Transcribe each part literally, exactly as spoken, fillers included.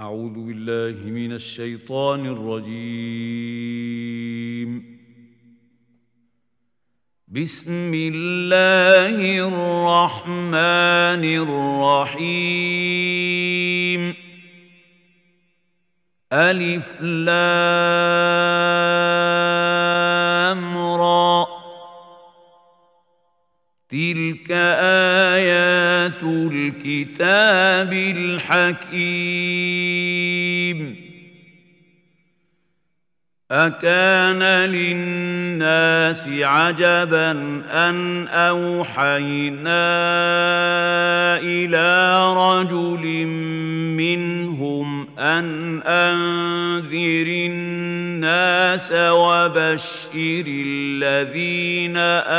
أعوذ بالله من الشيطان الرجيم. بسم الله الرحمن الرحيم. ألف لام را، تلك آيات الكتاب الحكيم. أكان للناس عجبا أن أوحينا إلى رجل منهم أن أنذر الناس وبشر الذين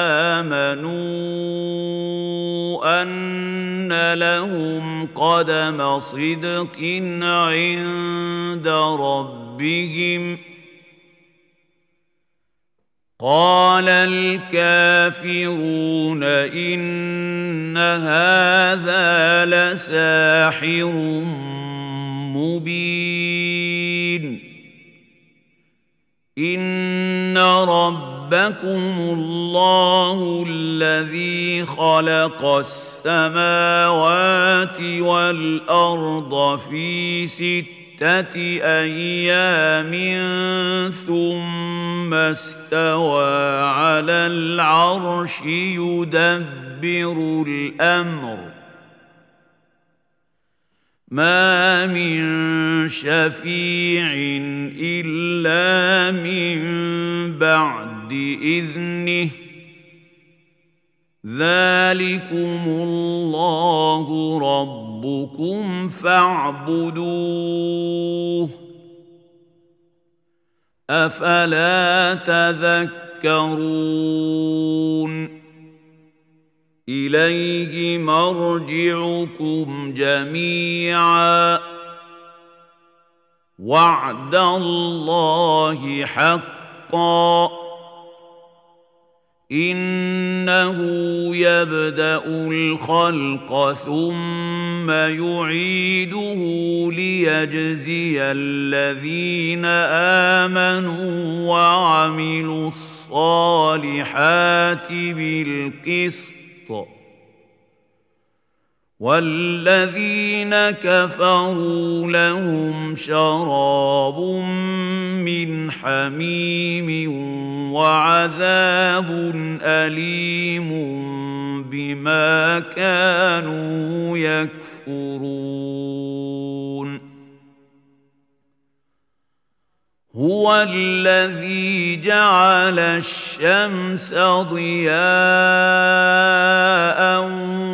آمنوا أن لهم قدم صدق عند ربهم. قال الكافرون إن هذا لساحر مبين. إن ربكم الله الذي خلق السماوات والأرض في ستة أيام ثم استوى على العرش يدبر الأمر. ما من شفيع إلا من بعد إذنه. ذلكم الله ربكم فاعبدوه. أفلا تذكرون. إليه مرجعكم جميعا. وعد الله حقا. إنه يبدأ الخلق ثم يعيده ليجزي الذين آمنوا وعملوا الصالحات بالقسط، والذين كفروا لهم شراب من حميم وعذاب أليم بما كانوا يكفرون. هو الذي جعل الشمس ضياء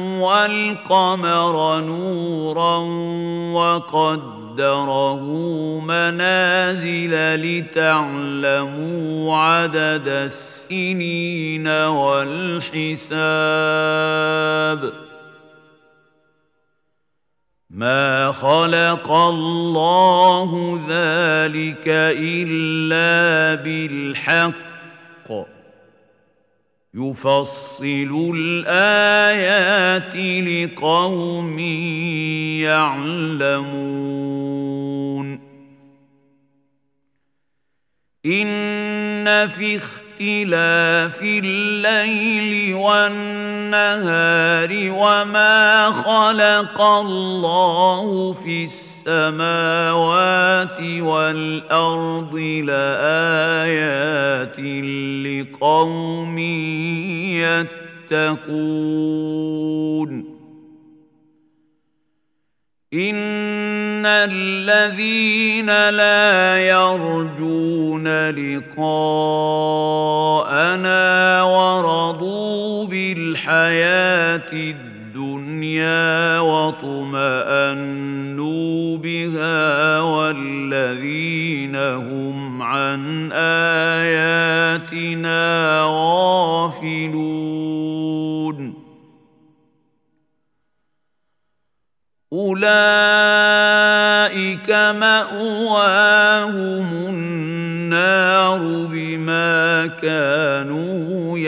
والقمر نورا وقدره منازل لتعلموا عدد السنين والحساب. ما خلق الله ذلك إلا بالحق. يفصل الآيات لقوم يعلمون. إن في اختلاف الليل والنهار وما خلق الله في السماوات والأرض لآيات لقوم يتقون. إن الذين لا يرجون لقاءنا ورضوا بالحياة الدنيا واطمأنوا بها والذين هم عن آياتنا غافلون أولئك مأواهم النار بما كانوا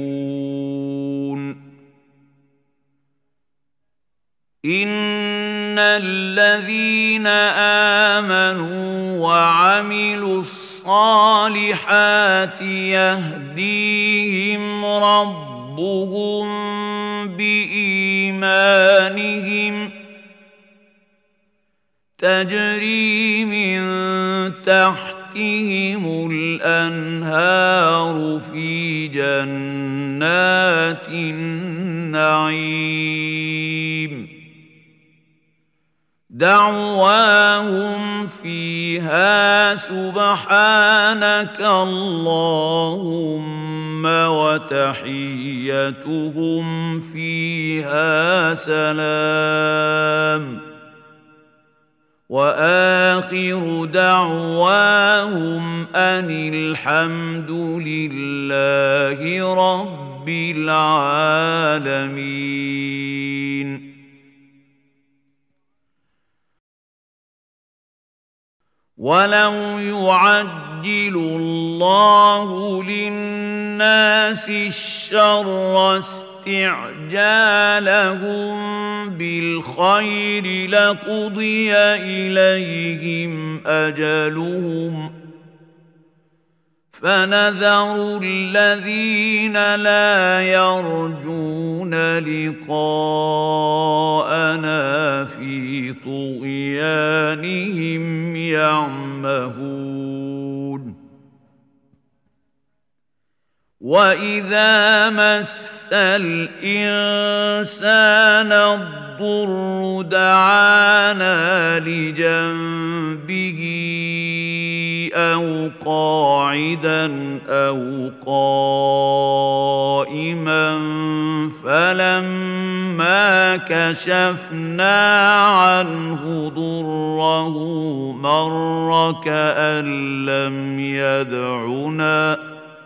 يكسبون. إن الذين آمنوا وعملوا الصالحات يهديهم ربهم بإيمانهم تجري من تحتهم الأنهار في جنات النعيم دعواهم فيها سبحانك اللهم وتحيتهم فيها سلام وآخر دعواهم أن الحمد لله رب العالمين. ولو يعجل الله للناس الشر استعجالهم بالخير لقضي إليهم أجلهم فنذر الذين لا يرجون لقاءنا في طغيانهم يعمهون. وإذا مس الإنسان الضر دعانا لجنبه أو قاعدا أو قائما فلما كشفنا عنه ضره مر كأن لم يدعنا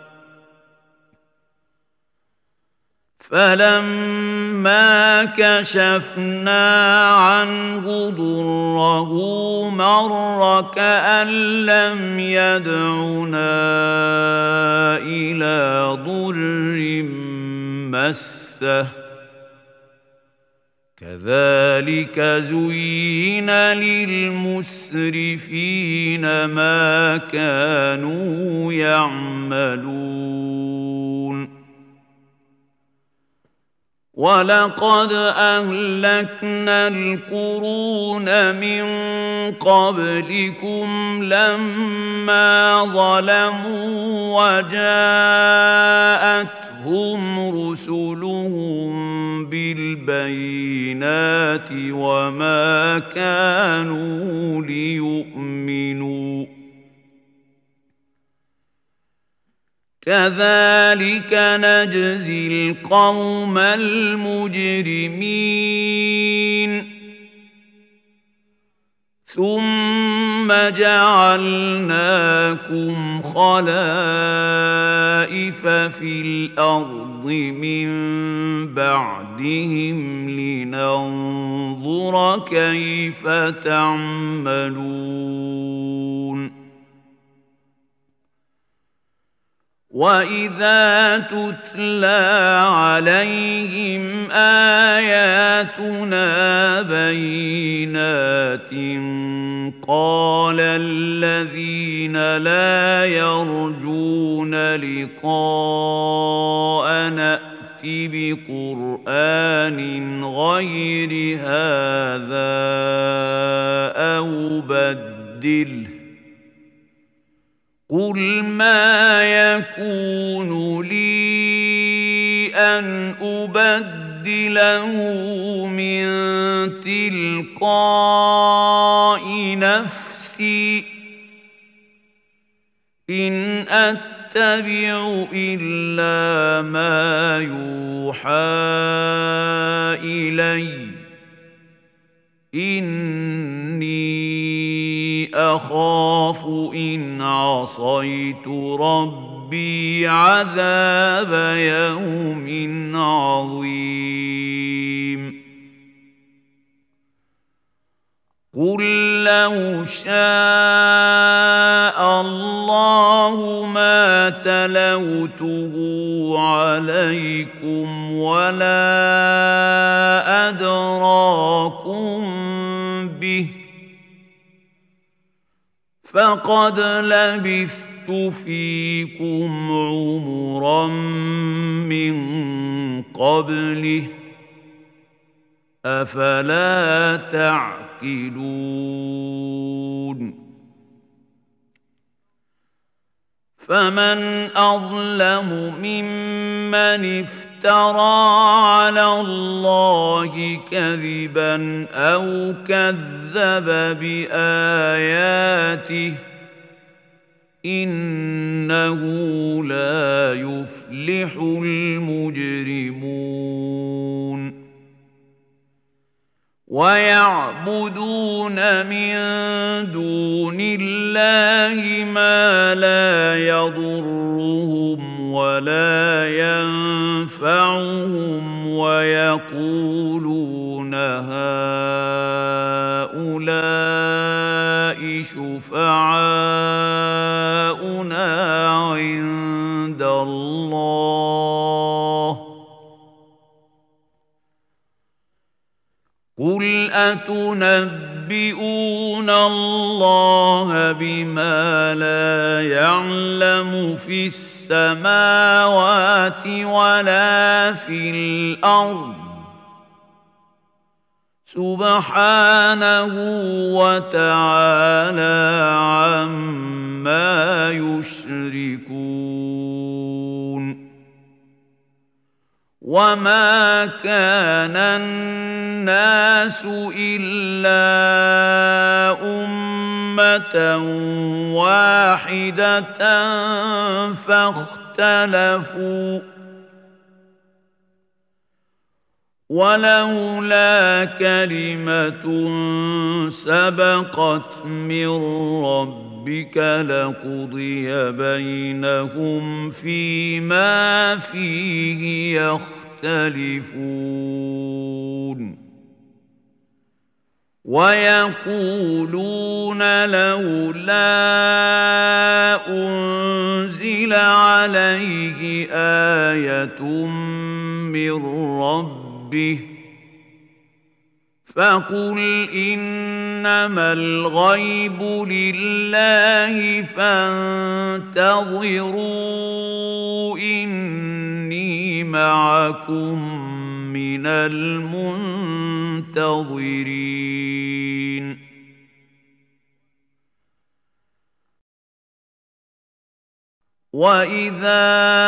فلما كشفنا عنه ضره مر كأن لم يدعنا إلى ضر مسه كذلك زين للمسرفين ما كانوا يعملون. ولقد أهلكنا القرون من قبلكم لما ظلموا وجاءتهم رسلهم بالبينات وما كانوا ليؤمنوا كذلك نجزي القوم المجرمين. ثم جعلناكم خلائف في الأرض من بعدهم لننظر كيف تعملون. وإذا تتلى عليهم آياتنا بينات قال الذين لا يرجون لقاءنا ائت بقرآن غير هذا أو بدله قل ما يكون لي أن أبدله من تلقاء نفسي إن أتبع إلا ما يوحى إلي إني أخاف إن عصيت ربي عذاب يوم عظيم. قل لو شاء الله ما تلوته عليكم ولا أدراكم فقد لبثت فيكم عمرا من قبله أفلا تعقلون فمن أظلم ممن افترى على الله كذبا أو كذب بآياته إنه لا يفلح المجرمون ويعبدون من دون الله ما لا يضرهم ولا ينفعهم ويقولون هؤلاء شفعاؤنا عند الله قل أتنبئون الله بما لا يعلم في السماوات ولا في الأرض سبحانه وتعالى عما يشركون وما كان الناس إلا أمة واحدة فاختلفوا ولولا كلمة سبقت من ربك لقضي بينهم فيما فيه يختلفون ويقولون لولا أنزل عليه آية من ربه فقل إنما الغيب لله فانتظروا إني معكم من المنتظرين وإذا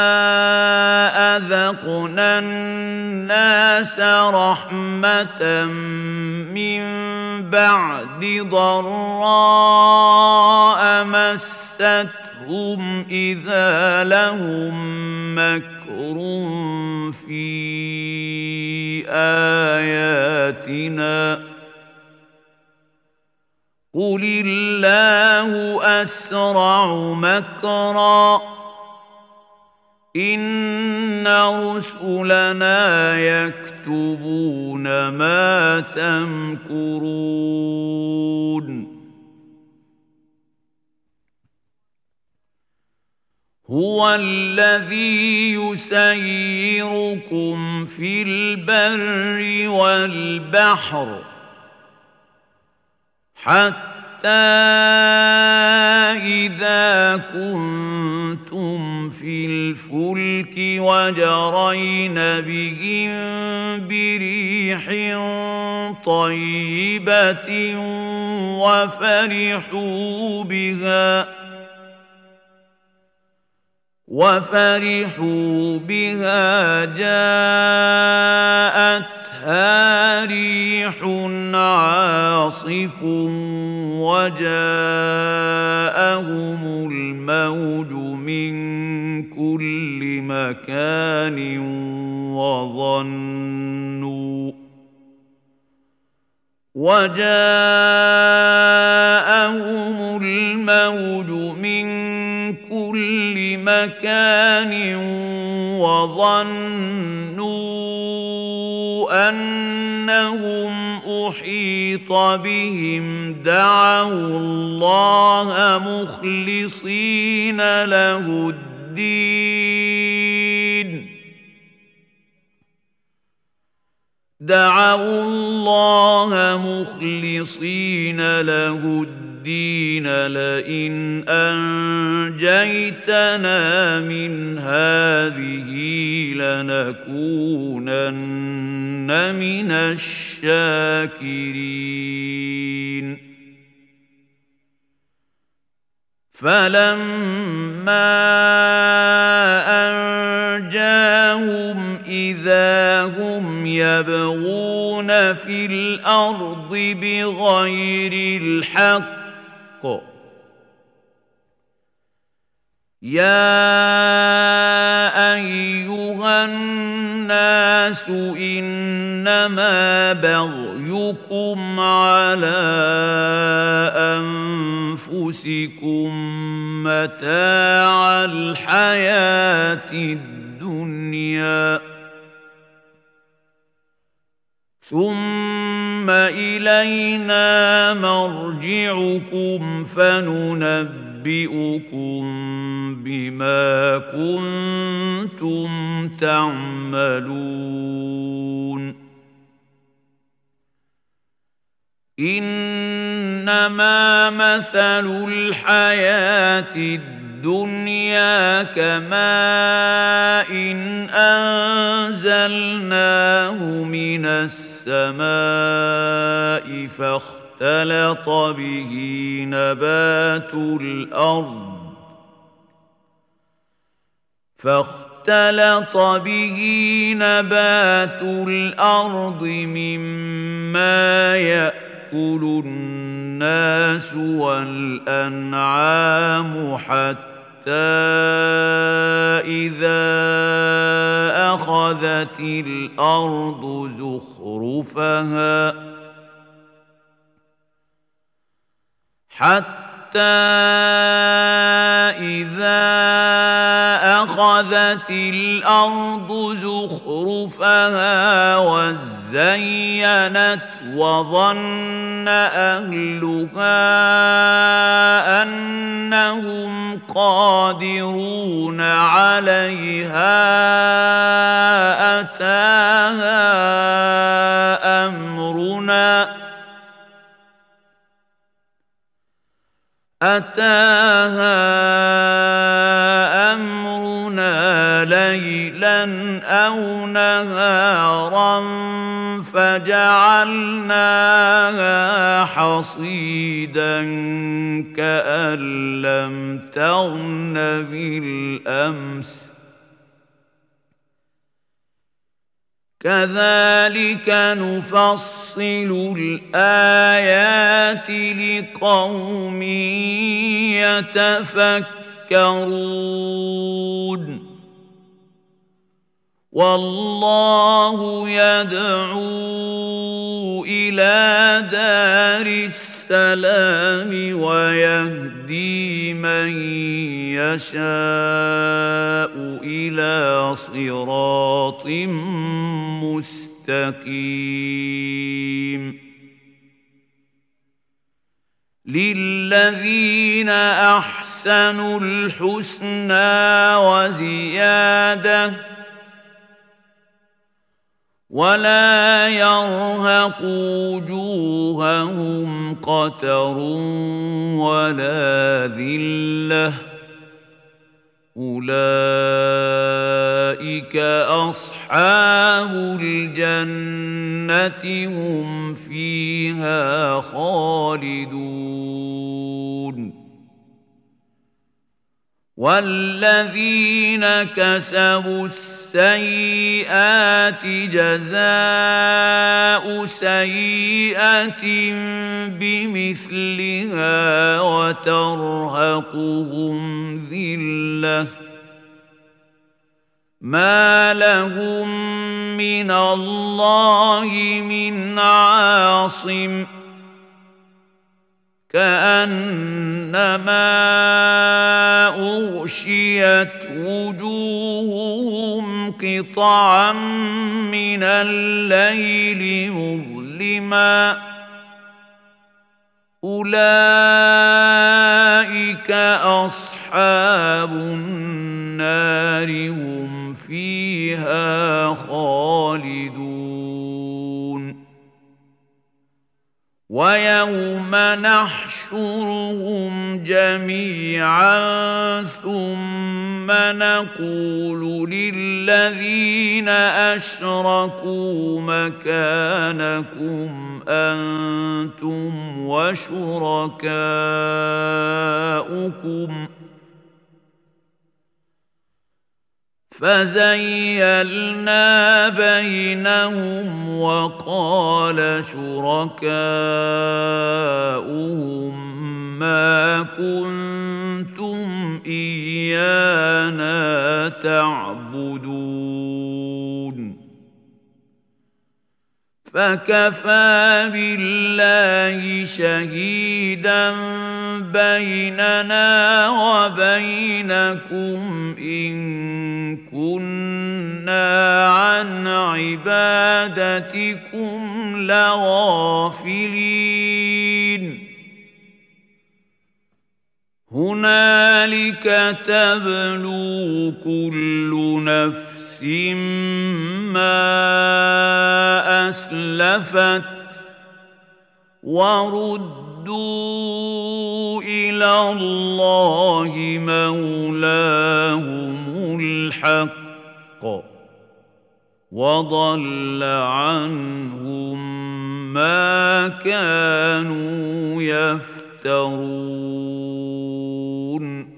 أذقنا الناس رحمة من بعد ضراء مستهم إذا لهم مكر في آياتنا قل الله أسرع مكرا إن رسلنا يكتبون ما تمكرون هو الذي يسيركم في البر والبحر حتى إذا كنتم في الفلك وجرين بهم بريح طيبة وفرحوا بها وفرحوا بها جاءتها ريح عاصف وجاءهم الموج من كل مكان وظنوا وجاءهم الموج من كل مكان وظنوا أنهم أحيط بهم دعوا الله مخلصين له الدين دعوا الله مخلصين له الدين لئن أنجيتنا من هذه لنكونن من الشاكرين فلما أنجاهم إذا هم يبغون في الأرض بغير الحق يا أيها الناس إنما بغيكم على أنفسكم متاع الحياة الدنيا ثم إلينا مرجعكم فننبئكم بما كنتم تعملون إنما مثل الحياة الدنيا كماء إن أنزلناه من السماء فاختلط به نبات الأرض فاختلط به نبات الأرض مما يأكل الناس والأنعام حتى إذا أخذت الأرض زخرفها حتى إذا أخذت الأرض زخرفها وزينت وظن أهلها أنهم قادرون عليها أتاها أمرنا أتاها أمرنا ليلا أو نهارا فجعلناها حصيدا كأن لم تغن بالأمس كذلك نفصل الآيات لقوم يتفكرون والله يدعو إلى دار السلام ويهدي من يشاء إلى صراط مستقيم للذين أحسنوا الحسنى وزيادة ولا يرهق وجوههم قتر ولا ذلة أولئك أصحاب الجنة هم فيها خالدون والذين كسبوا السيئات جزاء سيئة بمثلها وترهقهم ذلة ما لهم من الله من عاصم كأنما أغشيت وجوههم قطعا من الليل مظلما أولئك أصحاب النار هم فيها خالدون ويوم نحشرهم جميعا ثم نقول للذين أشركوا مكانكم أنتم وشركاؤكم فزيلنا بينهم وقال شركاؤهم ما كنتم إيانا تعبدون فكفى بالله شهيدا بيننا وبينكم إن كنا عن عبادتكم لغافلين هنالك تبلو كل نفس ما أسلفت وردوا إلى الله مولاهم الحق وضل عنهم ما كانوا يفترون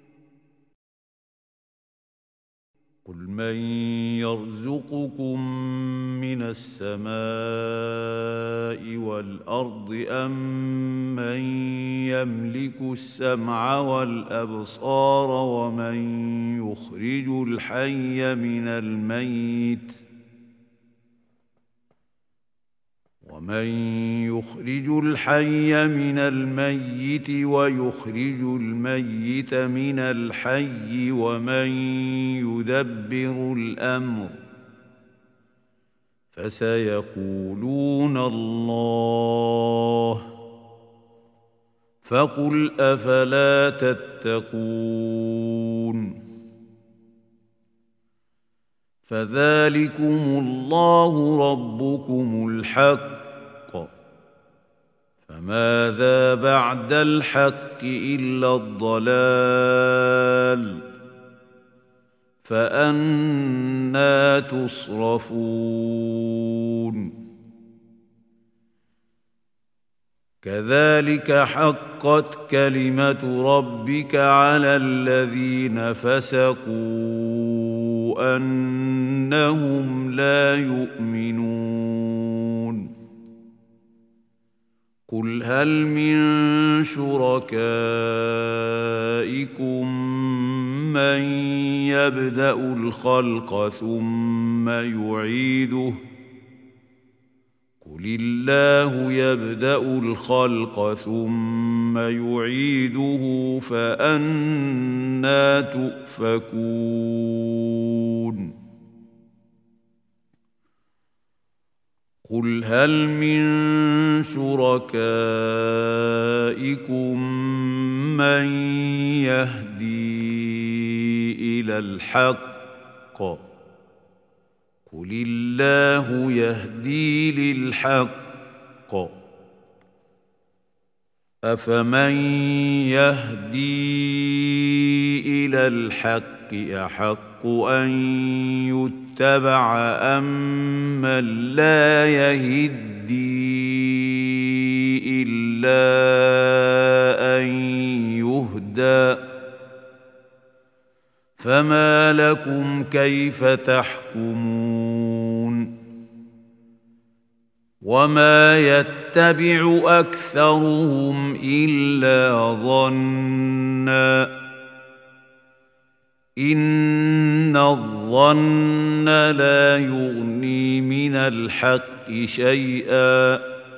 قل من يرزقكم من السماء والأرض أم من يملك السمع والأبصار ومن يخرج الحي من الميت ومن يخرج الحي من الميت ويخرج الميت من الحي ومن يدبر الأمر فسيقولون الله فقل أفلا تتقون فذلكم الله ربكم الحق فماذا بعد الحق إلا الضلال فأنى تصرفون كذلك حقت كلمة ربك على الذين فسقوا أنهم لا يؤمنون قل هل من شركائكم من يبدأ الخلق ثم يعيده قل الله يبدأ الخلق ثم يعيده فأنى تؤفكون قل هل من شركائكم من يهدي إلى الحق قل الله يهدي للحق أفمن يهدي إلى الحق أحق أن يتبع أم من لا يهدي إلا أن يهدى فما لكم كيف تحكمون وما يتبع أكثرهم إلا ظنّا إن الظن لا يغني من الحق شيئا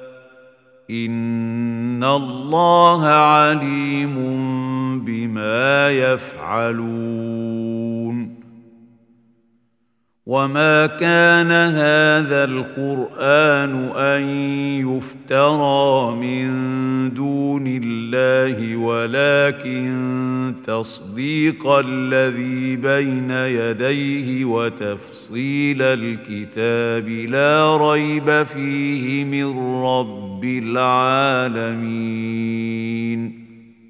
إن الله عليم بما يفعلون وما كان هذا القرآن أن يفترى من دون الله الله ولكن تصديق الذي بين يديه وتفصيل الكتاب لا ريب فيه من رب العالمين.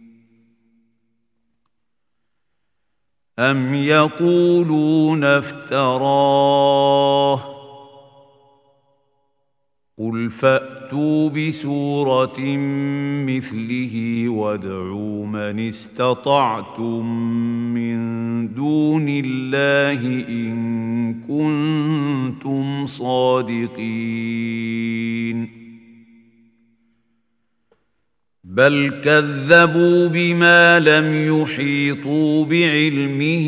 أم يقولون افتراه قل فأتوا بسورة مثله وادعوا من استطعتم من دون الله إن كنتم صادقين. بل كذبوا بما لم يحيطوا بعلمه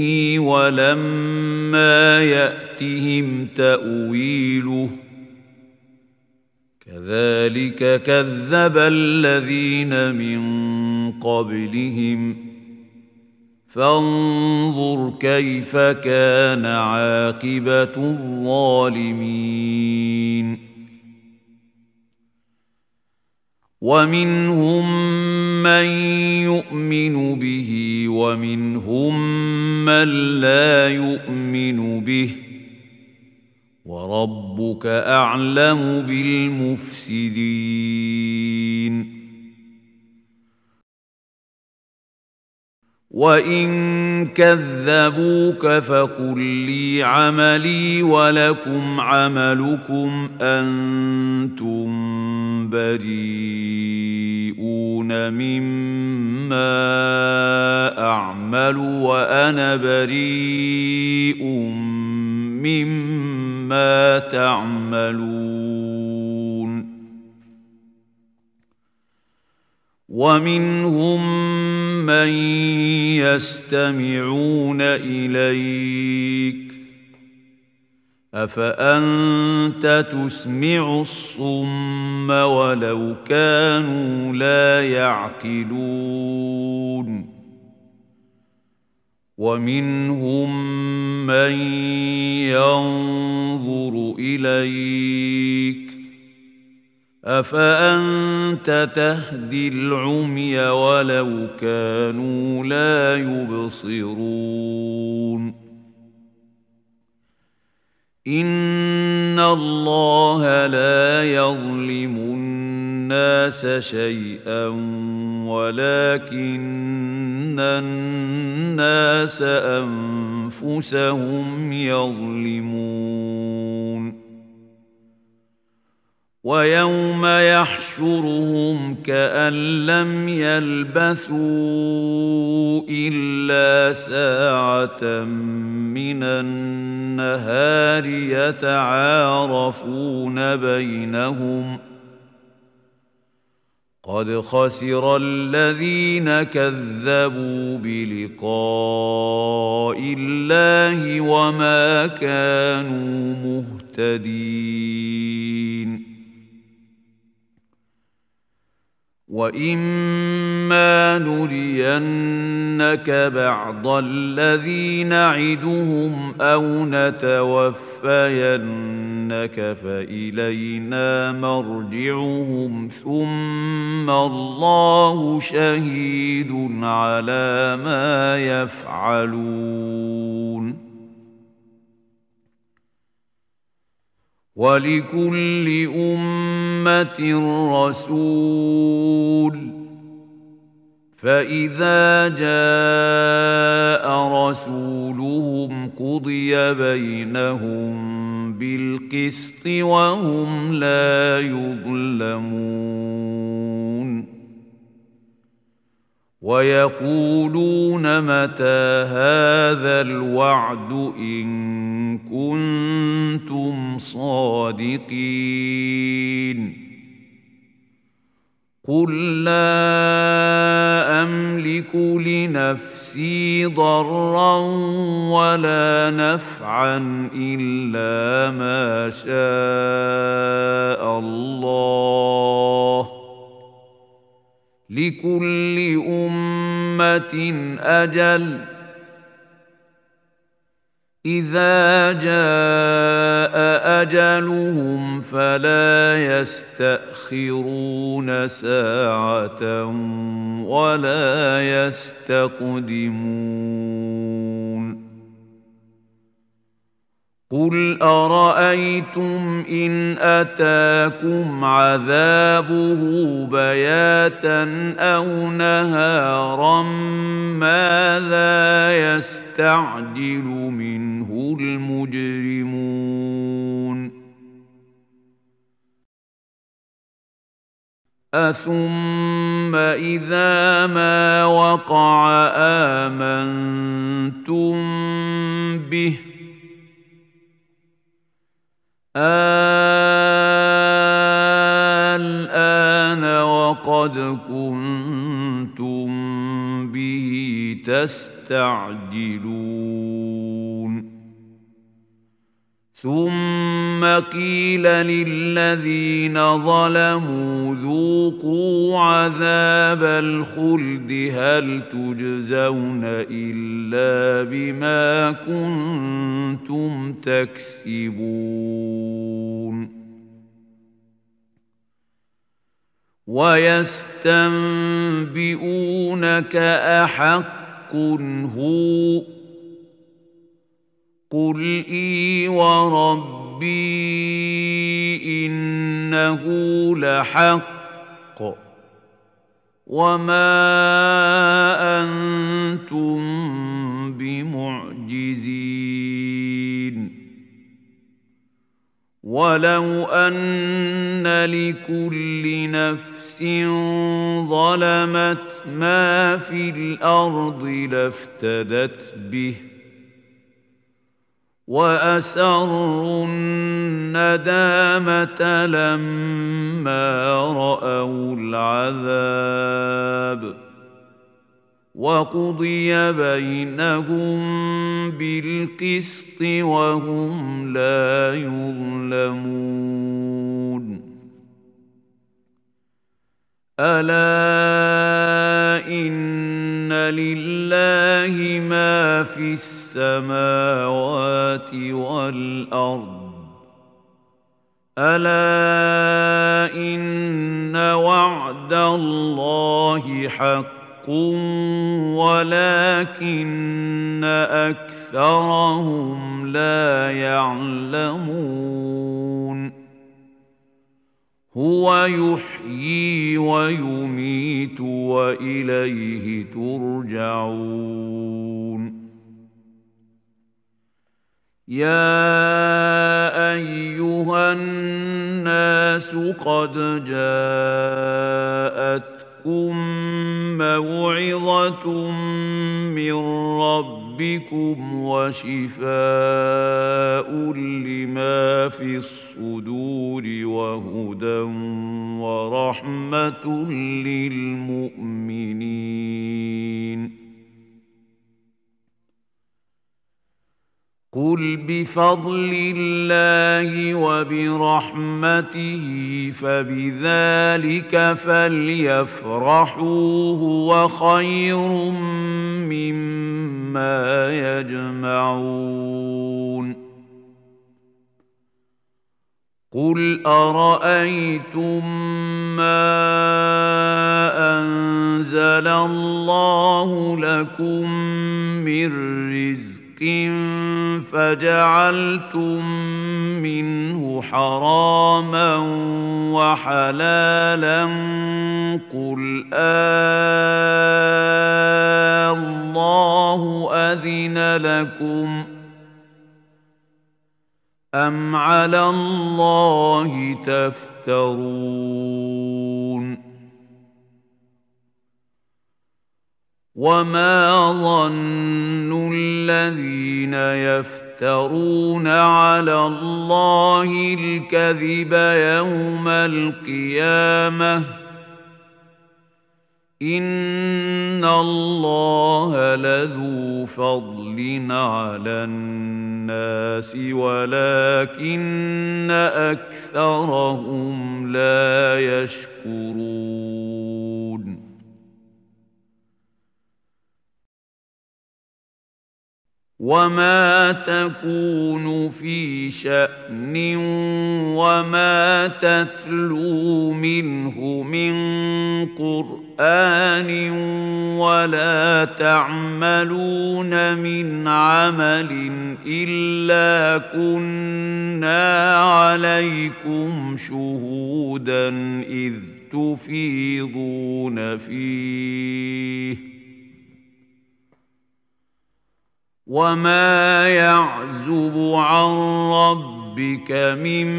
ولما يأتهم تأويله كذلك كذب الذين من قبلهم فانظر كيف كان عاقبة الظالمين. ومنهم من يؤمن به ومنهم من لا يؤمن به وربك أعلم بالمفسدين. وإن كذبوك فقل لي عملي ولكم عملكم أنتم بريئون مما أعمل وأنا بريء مما تعملون. ومنهم من يستمعون إليك أفأنت تسمع الصم ولو كانوا لا يعقلون. ومنهم من ينظر إليك أفأنت تهدي العمي ولو كانوا لا يبصرون. إن الله لا يظلم الناس شيئا ولكن الناس أنفسهم يظلمون. ويوم يحشرهم كأن لم يلبثوا إلا ساعة من النهار يتعارفون بينهم قد خسر الذين كذبوا بلقاء الله وما كانوا مهتدين. وإما نرينك بعض الذي نعدهم أو نتوفينك فإلينا مرجعهم ثم الله شهيد على ما يفعلون. ولكل أمة رسول فإذا جاء رسولهم قضي بينهم بالقسط وهم لا يظلمون. ويقولون متى هذا الوعد إن كنتم صادقين. قل لا أملك لنفسي ضرا ولا نفعا إلا ما شاء الله لكل أمة أجل إذا جاء أجلهم فلا يستأخرون ساعة ولا يستقدمون قل أرأيتم إن أتاكم عذابه بياتا أو نهارا ماذا يستعجل منه المجرمون أثم إذا ما وقع آمنتم به الآن وقد كنتم به تستعجلون ثم قيل للذين ظلموا ذوقوا عذاب الخلد هل تجزون إلا بما كنتم تكسبون ويستنبئونك أحق هو قل إي وربي إنه لحق وما أنتم بمعجزين ولو أن لكل نفس ظلمت ما في الأرض لافتدت به وأسروا الندامة لما رأوا العذاب وقضي بينهم بالقسط وهم لا يظلمون ألا إن لله ما في السماوات والأرض ألا إن وعد الله حق ولكن أكثرهم لا يعلمون هو يحيي ويميت وإليه ترجعون يا أيها الناس قد جاءت موعظة من ربكم وشفاء لما في الصدور وهدى ورحمة للمؤمنين قل بفضل الله وبرحمته فبذلك فليفرحوا هو خير مما يجمعون قل أرأيتم ما أنزل الله لكم من رزق فجعلتم منه حراما وحلالا قل الله أذن لكم أم على الله تفترون وما ظن الذين يفترون على الله الكذب يوم القيامة إن الله لذو فضل على الناس ولكن أكثرهم لا يشكرون وما تكون في شأن وما تتلو منه من قرآن ولا تعملون من عمل إلا كنا عليكم شهودا إذ تفيضون فيه وما يعزب عن ربك من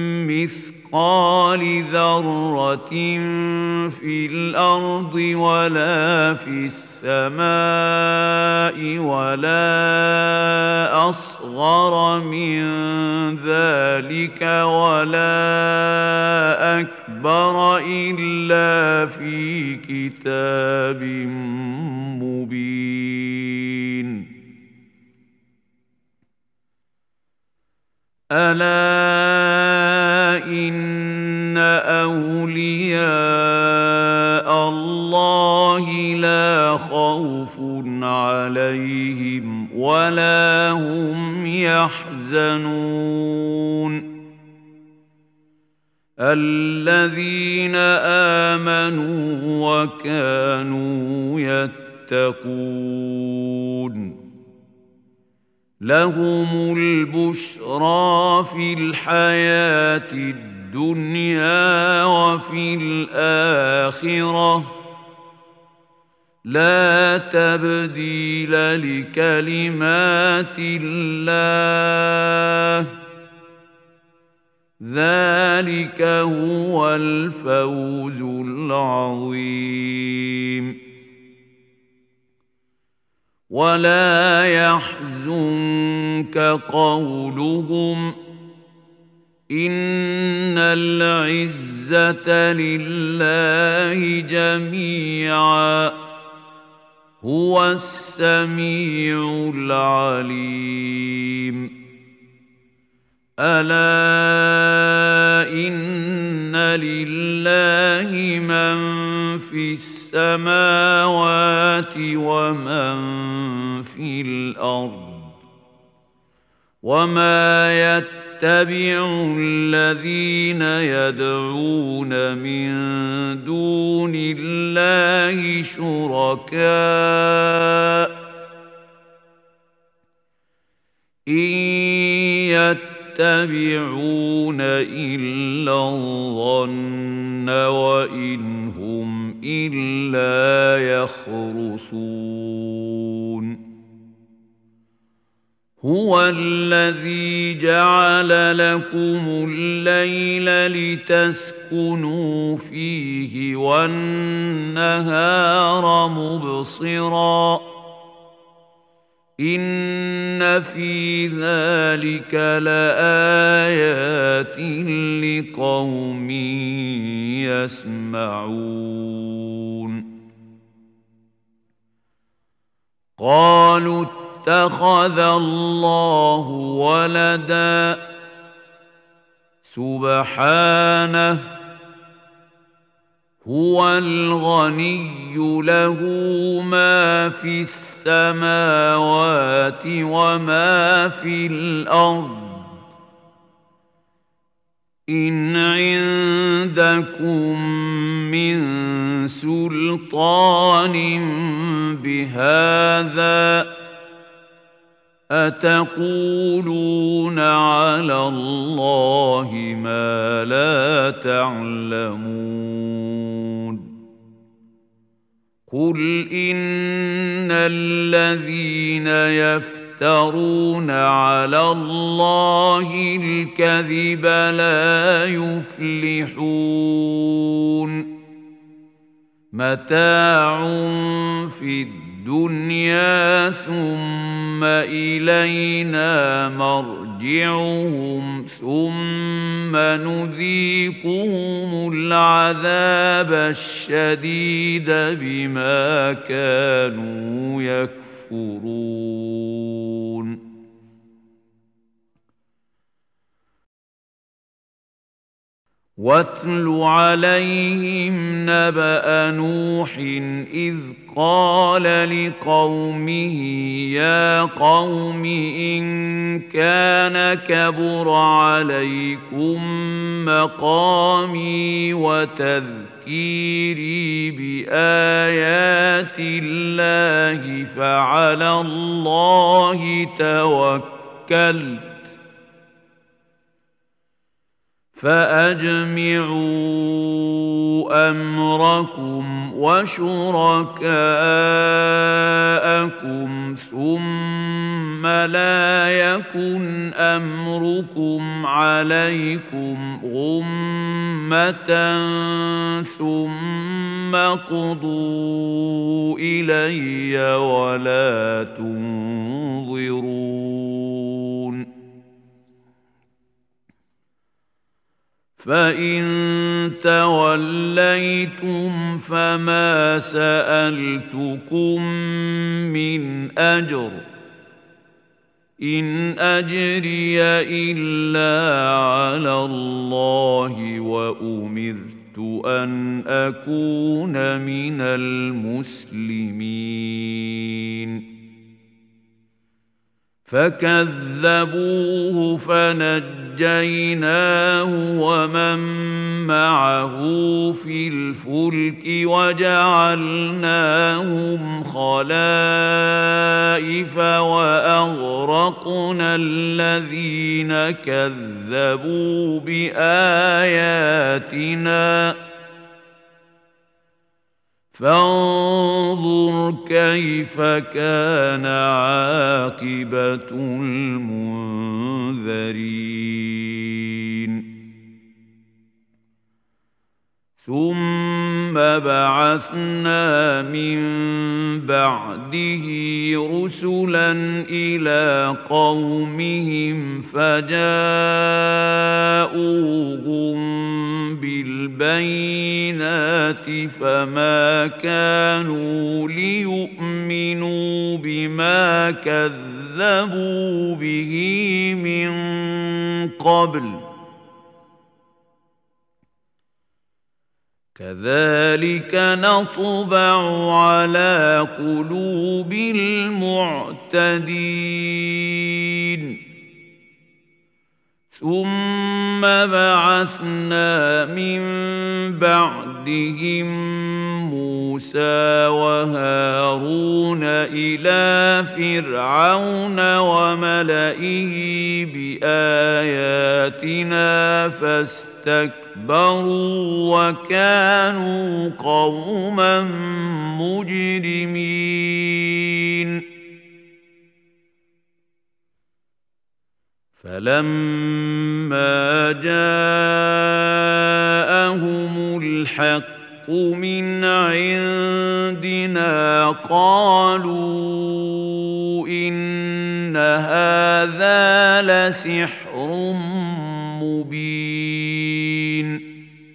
مثقال ذرة في الأرض ولا في السماء ولا أصغر من ذلك ولا أكبر إلا في كتاب مبين. ألا إن أولياء الله لا خوف عليهم ولا هم يحزنون الذين آمنوا وكانوا يتقون لهم البشرى في الحياة الدنيا وفي الآخرة لا تبديل لكلمات الله ذلك هو الفوز العظيم. ولا يحزنك قولهم إن العزة لله جميعا هو السميع العليم. ألا إن لله من في السماوات ومن في الأرض وما يتبع الذين يدعون من دون الله شركاء إن يتبعون إلا الظن وإن هم إلا يخرصون. هو الذي جعل لكم الليل لتسكنوا فيه والنهار مبصراً إن في ذلك لآيات لقوم يسمعون. قالوا اتخذ الله ولدا سبحانه هو الغني له ما في السماوات وما في الأرض إن عندكم من سلطان بهذا أتقولون على الله ما لا تعلمون. قل إن الذين يفترون على الله الكذب لا يفلحون متاع في الدنيا ثم إلينا مرجعهم ثم نذيقهم العذاب الشديد بما كانوا يكفرون. واتل عليهم نبأ نوح إذ قال لقومه يا قوم إن كان كبر عليكم مقامي وتذكيري بآيات الله فعلى الله توكلت فأجمعوا أمركم وشركاءكم ثم لا يكن أمركم عليكم غمة ثم قضوا إلي ولا تنظرون فإن توليتم فما سألتكم من أجر إن أجري إلا على الله وأمرت أن أكون من المسلمين فكذبوه فنجيناه ومن معه في الفلك وجعلناهم خلائف وأغرقنا الذين كذبوا بآياتنا فانظر كيف كان عاقبة المنذرين ثم بعثنا من بعده رسلا إلى قومهم فجاءوهم بالبينات فما كانوا ليؤمنوا بما كذبوا به من قبل كذلك نطبع على قلوب المعتدين ثم بعثنا من بعدهم موسى وهارون إلى فرعون وملئه بآياتنا فاستكبروا وكانوا قوما مجرمين فلما جاءهم الحق من عندنا قالوا إن هذا لسحر مبين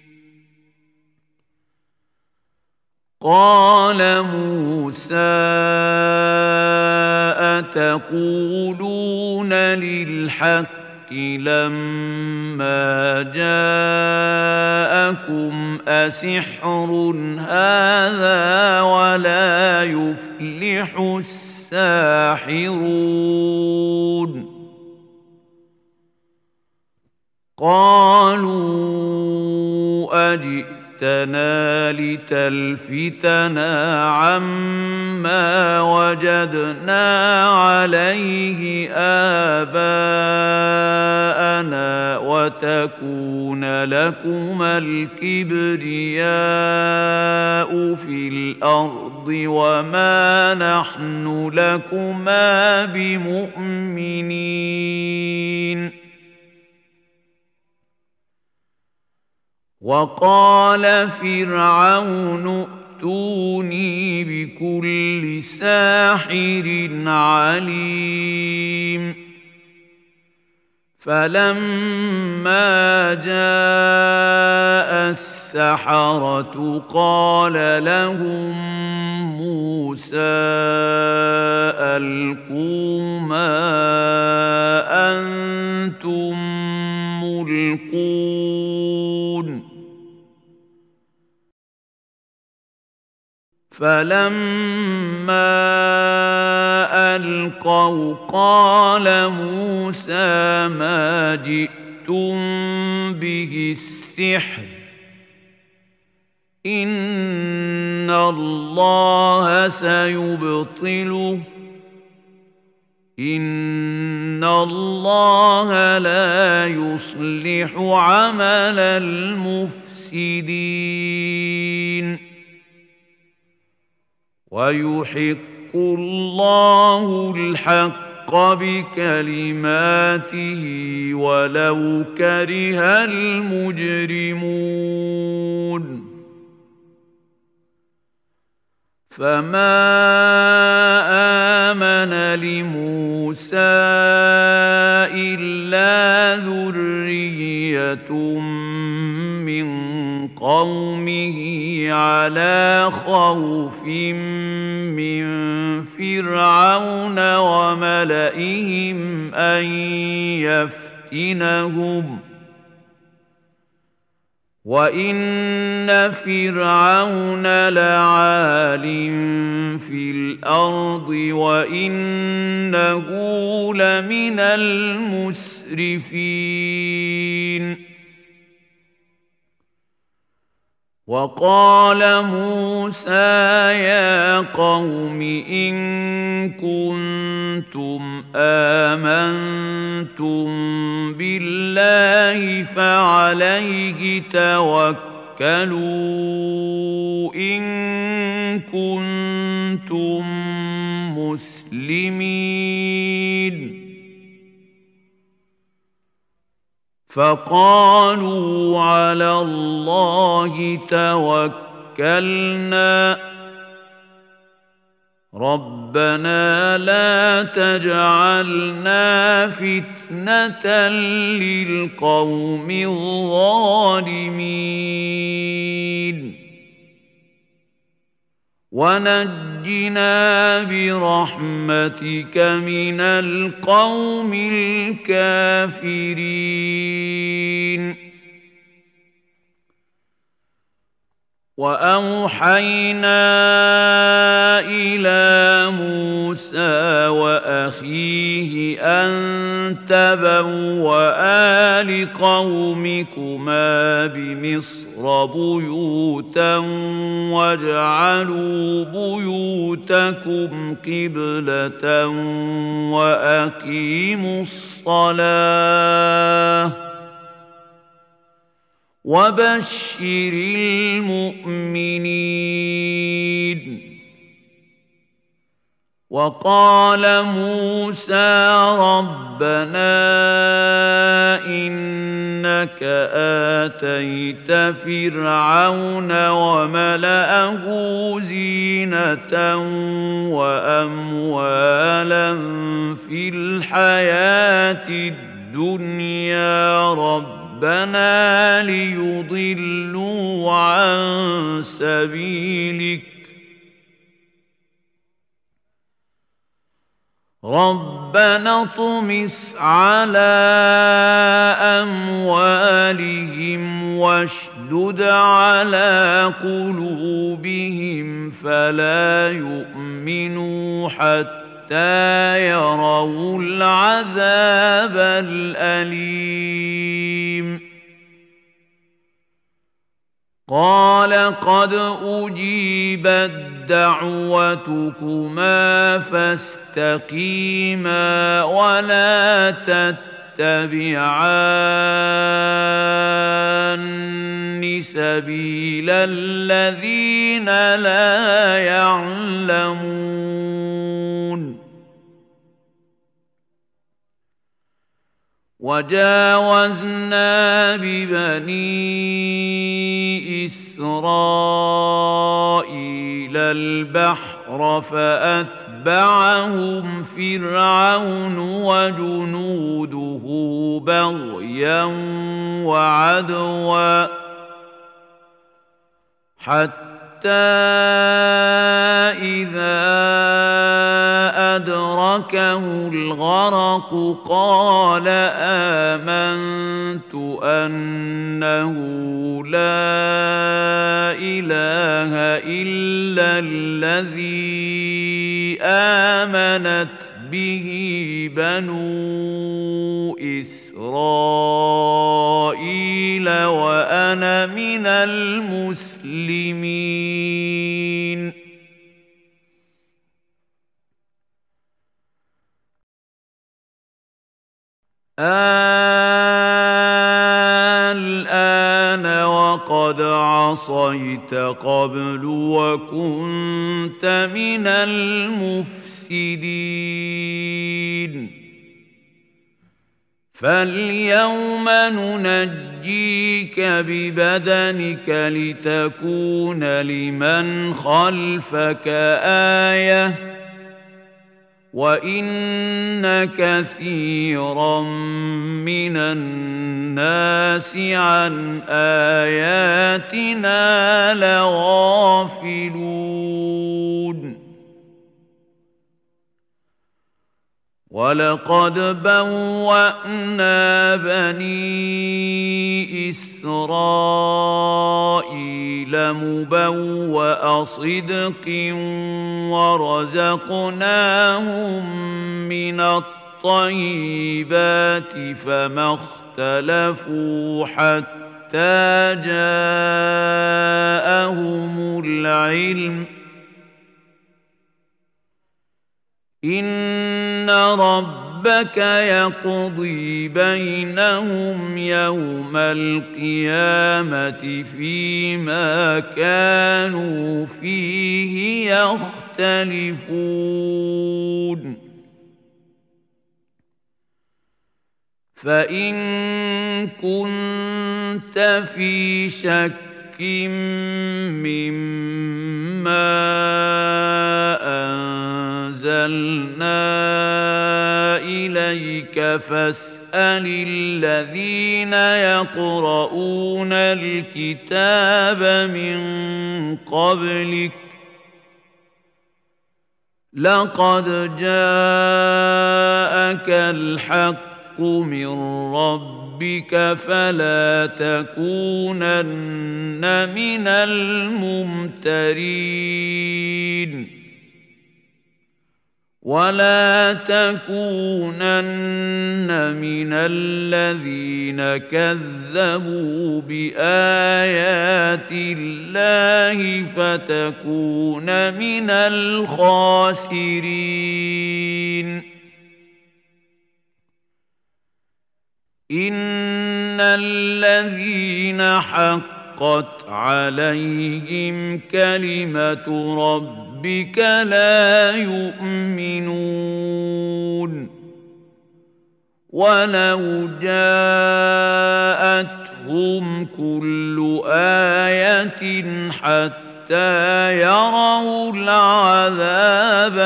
قال موسى أتقولون للحق لما جاءكم أسحر هذا ولا يفلح الساحرون قالوا أجئ جئتنا لتلفتنا عما وجدنا عليه آباءنا وتكون لكما الكبرياء في الأرض وما نحن لكما بمؤمنين وقال فرعون ائتوني بكل ساحر عليم فلما جاء السحرة قال لهم موسى ألقوا ما أنتم ملقون فلما ألقوا قال موسى ما جئتم به السحر إن الله سيبطله إن الله لا يصلح عمل المفسدين ويحق الله الحق بكلماته ولو كره المجرمون فما آمن لموسى إلا ذرية من قومه على خوف من فرعون وملئهم أن يفتنهم وإن فرعون لعال في الأرض وإنه لمن المسرفين وقال موسى يا قوم إن كنتم آمنتم بالله فعليه توكلوا إن كنتم مسلمين فقالوا على الله توكلنا ربنا لا تجعلنا فتنة للقوم الظالمين ونجنا برحمتك من القوم الكافرين وأوحينا إلى موسى وأخيه أن تبوأ لقومكما بمصر بيوتا واجعلوا بيوتكم قبلة وأقيموا الصلاة وبشر المؤمنين وقال موسى ربنا إنك آتيت فرعون وملأه زينة وأموالا في الحياة الدنيا رب ربنا ليضلوا عن سبيلك ربنا اطمس على أموالهم واشدد على قلوبهم فلا يؤمنوا حتى حتى يروا العذاب الأليم قال قد أجيبت دعوتكما فاستقيما ولا تتبعان سبيل الذين لا يعلمون وجاوزنا ببني إسرائيل البحر فأتبعهم فرعون وجنوده بغيا وعدوا حتى إذا أدركه الغرق قال آمنت أنه لا إله إله إلا الذي آمنت به بنو إسرائيل وأنا من المسلمين. الآن وقد عصيت قبل وكنت من المفسدين. فاليوم ننجيك ببدنك لتكون لمن خلفك آية وإن كثيرا من الناس عن آياتنا لغافلون. ولقد بوأنا بني إسرائيل مبوأ صدق ورزقناهم من الطيبات فما اختلفوا حتى جاءهم العلم إن ربك يقضي بينهم يوم القيامة فيما كانوا فيه يختلفون. فإن كنت في شك مما أنزلنا إليك فاسأل الذين يقرؤون الكتاب من قبلك لقد جاءك الحق من ربك فلا تكونن من الممترين ولا تكونن من الذين كذبوا بآيات الله فتكون من الخاسرين. إن الذين حقت عليهم كلمة ربك لا يؤمنون ولو جاءتهم كل آية حتى يروا العذاب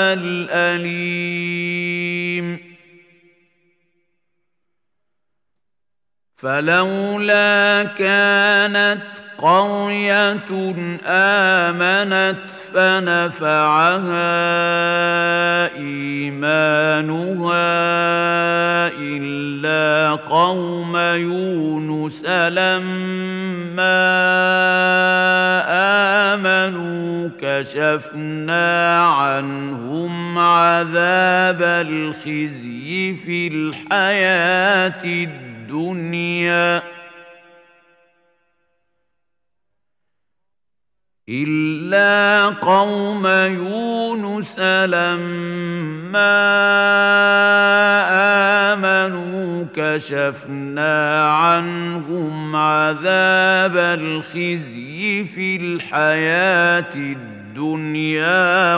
الأليم. فلولا كانت قرية آمنت فنفعها إيمانها إلا قوم يونس لما آمنوا كشفنا عنهم عذاب الخزي في الحياة الدنيا إلا قوم يونس لما آمنوا كشفنا عنهم عذاب الخزي في الحياة الدنيا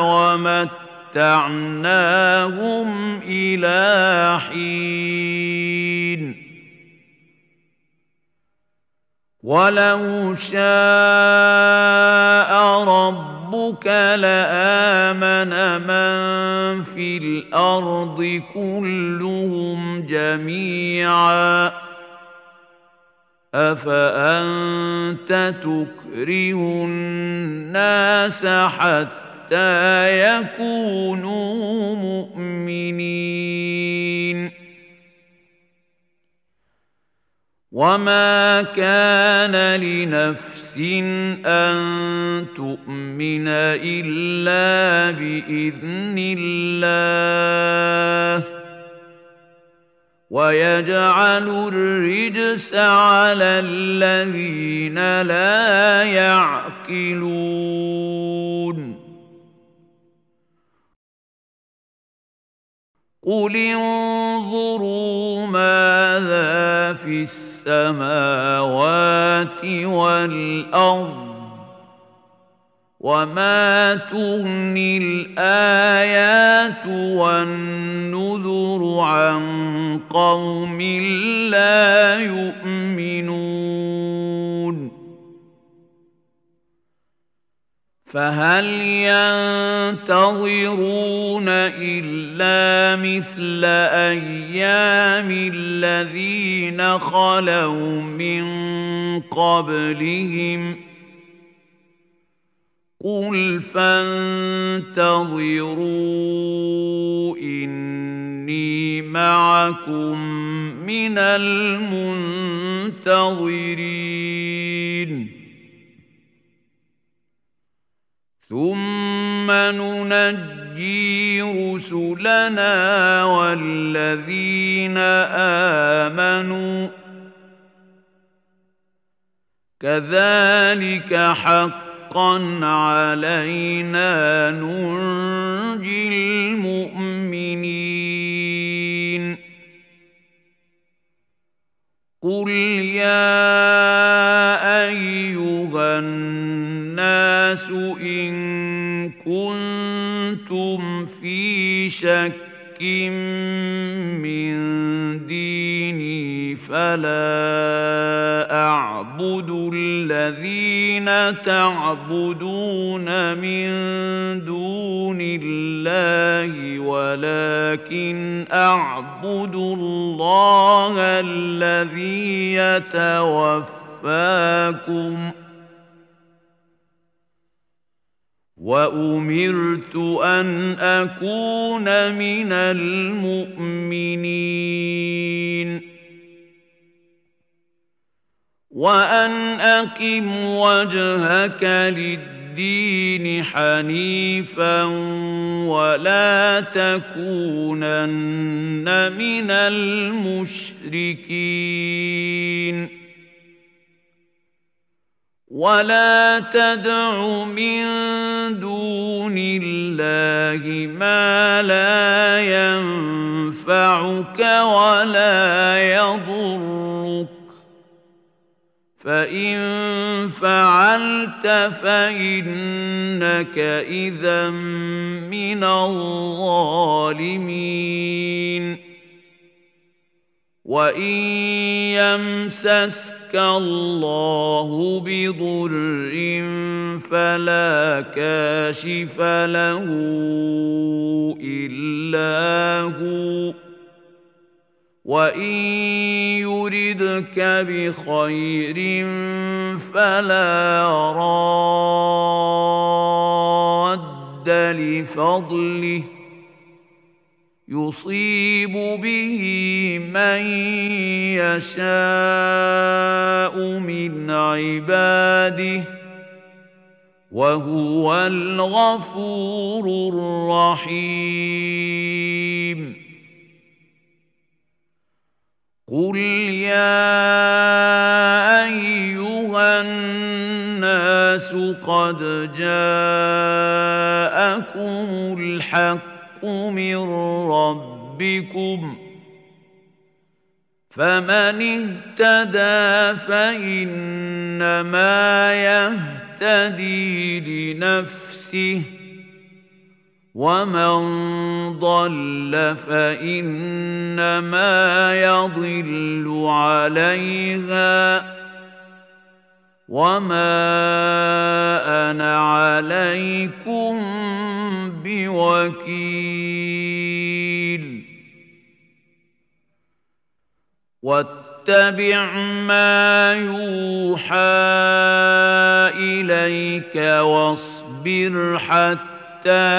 ومتعناهم إلى حين. ولو شاء ربك لآمن من في الأرض كلهم جميعا أفأنت تكره الناس حتى يكونوا مؤمنين وما كان لنفس أن تؤمن إلا بإذن الله ويجعل الرجس على الذين لا يعقلون قل انظروا ماذا في السماوات والأرض وما تغني الآيات والنذر عن قوم لا يؤمنون فهل ينتظرون إلا مثل أيام الذين خلوا من قبلهم قل فانتظروا إني معكم من المنتظرين ثم ننجي رسلنا والذين آمنوا كذلك حقا علينا ننجي المؤمنين قل يا أيها الناس إن كنتم في شك من ديني فلا أعبد الذين تعبدون من دون الله ولكن أعبد الله الذي يتوفاكم وأمرت أن أكون من المؤمنين وأن أقم وجهك للدين حنيفا ولا تكونن من المشركين ولا تدع من دون الله ما لا ينفعك ولا يضرك فإن فعلت فإنك إذا من الظالمين وإن يمسسك الله بضر فلا كاشف له إلا هو وإن يردك بخير فلا راد لفضله يصيب به من يشاء من عباده وهو الغفور الرحيم قل يا أيها الناس قد جاءكم الحق من ربكم فمن اهتدى فإنما يهتدي لنفسه ومن ضل فإنما يضل عليها وما أنا عليكم بوكيل واتبع ما يوحى إليك واصبر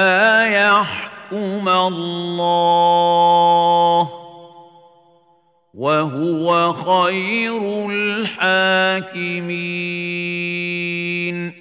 حتى يحكم الله وهو خير الحاكمين.